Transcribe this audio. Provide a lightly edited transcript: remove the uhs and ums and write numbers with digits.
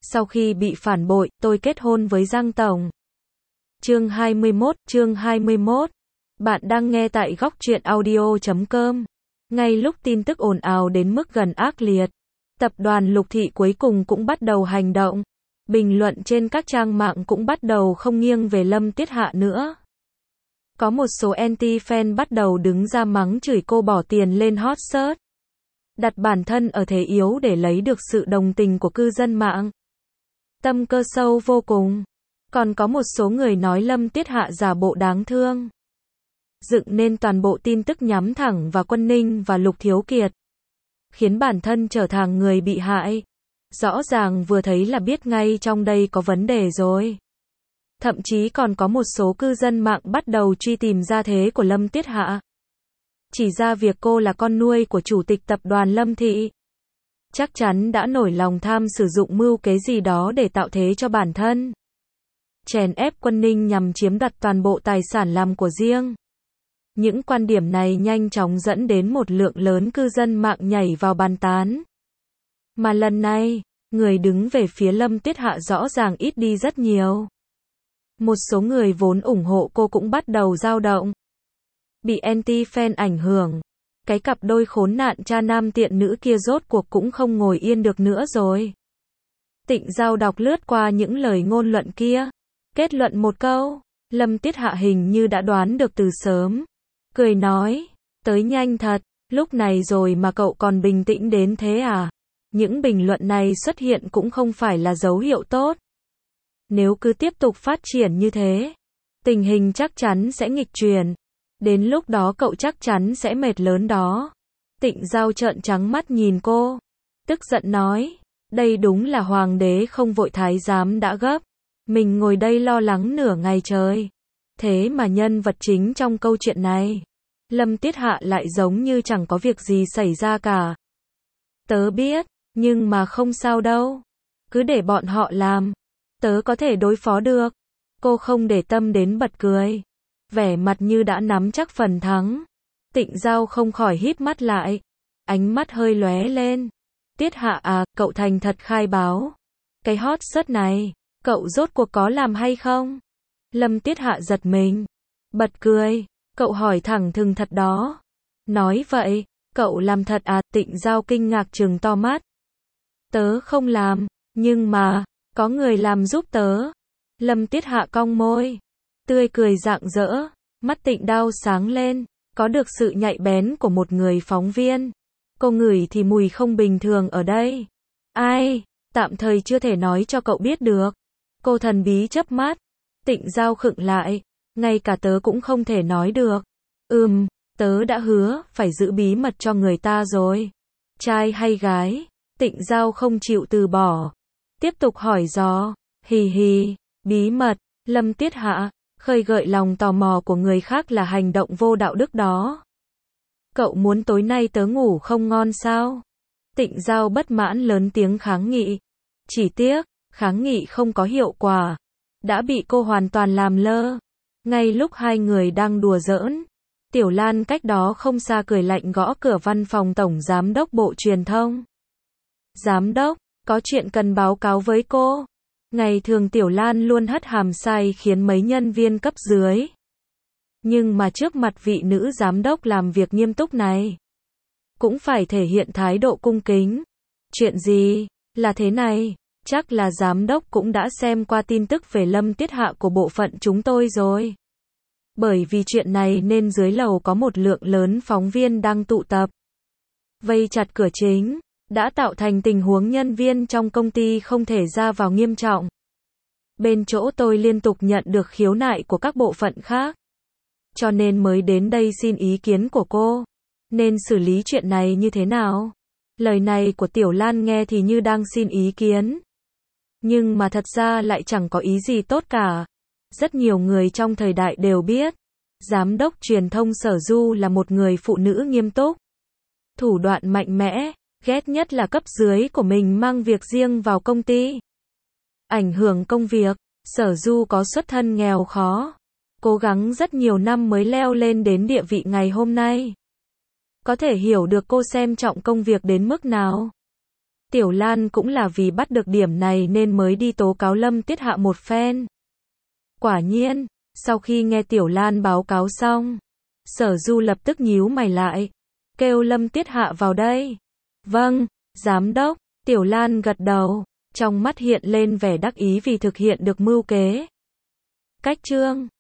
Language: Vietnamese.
Sau khi bị phản bội, tôi kết hôn với Giang Tổng. Chương 21. Bạn đang nghe tại góc truyện audio.com. Ngay lúc tin tức ồn ào đến mức gần ác liệt, tập đoàn Lục Thị cuối cùng cũng bắt đầu hành động. Bình luận trên các trang mạng cũng bắt đầu không nghiêng về Lâm Tiết Hạ nữa. Có một số anti-fan bắt đầu đứng ra mắng chửi cô bỏ tiền lên hot search, đặt bản thân ở thế yếu để lấy được sự đồng tình của cư dân mạng. Tâm cơ sâu vô cùng. Còn có một số người nói Lâm Tiết Hạ giả bộ đáng thương, dựng nên toàn bộ tin tức nhắm thẳng vào Quân Ninh và Lục Thiếu Kiệt, khiến bản thân trở thành người bị hại. Rõ ràng vừa thấy là biết ngay trong đây có vấn đề rồi. Thậm chí còn có một số cư dân mạng bắt đầu truy tìm ra thế của Lâm Tiết Hạ, chỉ ra việc cô là con nuôi của chủ tịch tập đoàn Lâm Thị. Chắc chắn đã nổi lòng tham sử dụng mưu kế gì đó để tạo thế cho bản thân, chèn ép Quân Ninh nhằm chiếm đoạt toàn bộ tài sản làm của riêng. Những quan điểm này nhanh chóng dẫn đến một lượng lớn cư dân mạng nhảy vào bàn tán. Mà lần này, người đứng về phía Lâm Tiết Hạ rõ ràng ít đi rất nhiều. Một số người vốn ủng hộ cô cũng bắt đầu dao động. Bị anti-fan ảnh hưởng, cái cặp đôi khốn nạn cha nam tiện nữ kia rốt cuộc cũng không ngồi yên được nữa rồi. Tịnh Giao đọc lướt qua những lời ngôn luận kia, kết luận một câu, Lâm Tiết Hạ hình như đã đoán được từ sớm. Cười nói, tới nhanh thật, lúc này rồi mà cậu còn bình tĩnh đến thế à? Những bình luận này xuất hiện cũng không phải là dấu hiệu tốt. Nếu cứ tiếp tục phát triển như thế, tình hình chắc chắn sẽ nghịch chuyển. Đến lúc đó cậu chắc chắn sẽ mệt lớn đó. Tịnh Giao trợn trắng mắt nhìn cô, tức giận nói, đây đúng là hoàng đế không vội thái giám đã gấp. Mình ngồi đây lo lắng nửa ngày trời. Thế mà nhân vật chính trong câu chuyện này, Lâm Tiết Hạ lại giống như chẳng có việc gì xảy ra cả. Tớ biết, nhưng mà không sao đâu. Cứ để bọn họ làm. Tớ có thể đối phó được. Cô không để tâm đến bật cười, vẻ mặt như đã nắm chắc phần thắng. Tịnh Giao không khỏi híp mắt lại, ánh mắt hơi lóe lên. Tiết Hạ à, cậu thành thật khai báo. Cái hot search này, cậu rốt cuộc có làm hay không? Lâm Tiết Hạ giật mình, bật cười, cậu hỏi thẳng thừng thật đó. Nói vậy, cậu làm thật à? Tịnh Giao kinh ngạc trừng to mắt. Tớ không làm, nhưng mà, có người làm giúp tớ. Lâm Tiết Hạ cong môi, tươi cười rạng rỡ, mắt Tịnh Đao sáng lên, có được sự nhạy bén của một người phóng viên. Cô ngửi thì mùi không bình thường ở đây. Ai, tạm thời chưa thể nói cho cậu biết được. Cô thần bí chớp mắt. Tịnh Giao khựng lại, ngay cả tớ cũng không thể nói được. Tớ đã hứa phải giữ bí mật cho người ta rồi. Trai hay gái? Tịnh Giao không chịu từ bỏ, tiếp tục hỏi dò. Hì hì, bí mật. Lâm Tiết Hạ, khơi gợi lòng tò mò của người khác là hành động vô đạo đức đó. Cậu muốn tối nay tớ ngủ không ngon sao? Tịnh Giao bất mãn lớn tiếng kháng nghị. Chỉ tiếc, kháng nghị không có hiệu quả, đã bị cô hoàn toàn làm lơ. Ngay lúc hai người đang đùa giỡn, Tiểu Lan cách đó không xa cười lạnh gõ cửa văn phòng Tổng Giám đốc Bộ Truyền thông. Giám đốc, có chuyện cần báo cáo với cô. Ngày thường Tiểu Lan luôn hất hàm sai khiến mấy nhân viên cấp dưới. Nhưng mà trước mặt vị nữ giám đốc làm việc nghiêm túc này, cũng phải thể hiện thái độ cung kính. Chuyện gì? Là thế này, chắc là giám đốc cũng đã xem qua tin tức về Lâm Tiết Hạ của bộ phận chúng tôi rồi. Bởi vì chuyện này nên dưới lầu có một lượng lớn phóng viên đang tụ tập, vây chặt cửa chính, đã tạo thành tình huống nhân viên trong công ty không thể ra vào nghiêm trọng. Bên chỗ tôi liên tục nhận được khiếu nại của các bộ phận khác, cho nên mới đến đây xin ý kiến của cô. Nên xử lý chuyện này như thế nào? Lời này của Tiểu Lan nghe thì như đang xin ý kiến, nhưng mà thật ra lại chẳng có ý gì tốt cả. Rất nhiều người trong thời đại đều biết, Giám đốc truyền thông Sở Du là một người phụ nữ nghiêm túc, thủ đoạn mạnh mẽ, ghét nhất là cấp dưới của mình mang việc riêng vào công ty, ảnh hưởng công việc. Sở Du có xuất thân nghèo khó, cố gắng rất nhiều năm mới leo lên đến địa vị ngày hôm nay. Có thể hiểu được cô xem trọng công việc đến mức nào. Tiểu Lan cũng là vì bắt được điểm này nên mới đi tố cáo Lâm Tiết Hạ một phen. Quả nhiên, sau khi nghe Tiểu Lan báo cáo xong, Sở Du lập tức nhíu mày lại, kêu Lâm Tiết Hạ vào đây. Vâng, giám đốc, Tiểu Lan gật đầu, trong mắt hiện lên vẻ đắc ý vì thực hiện được mưu kế. Cách chương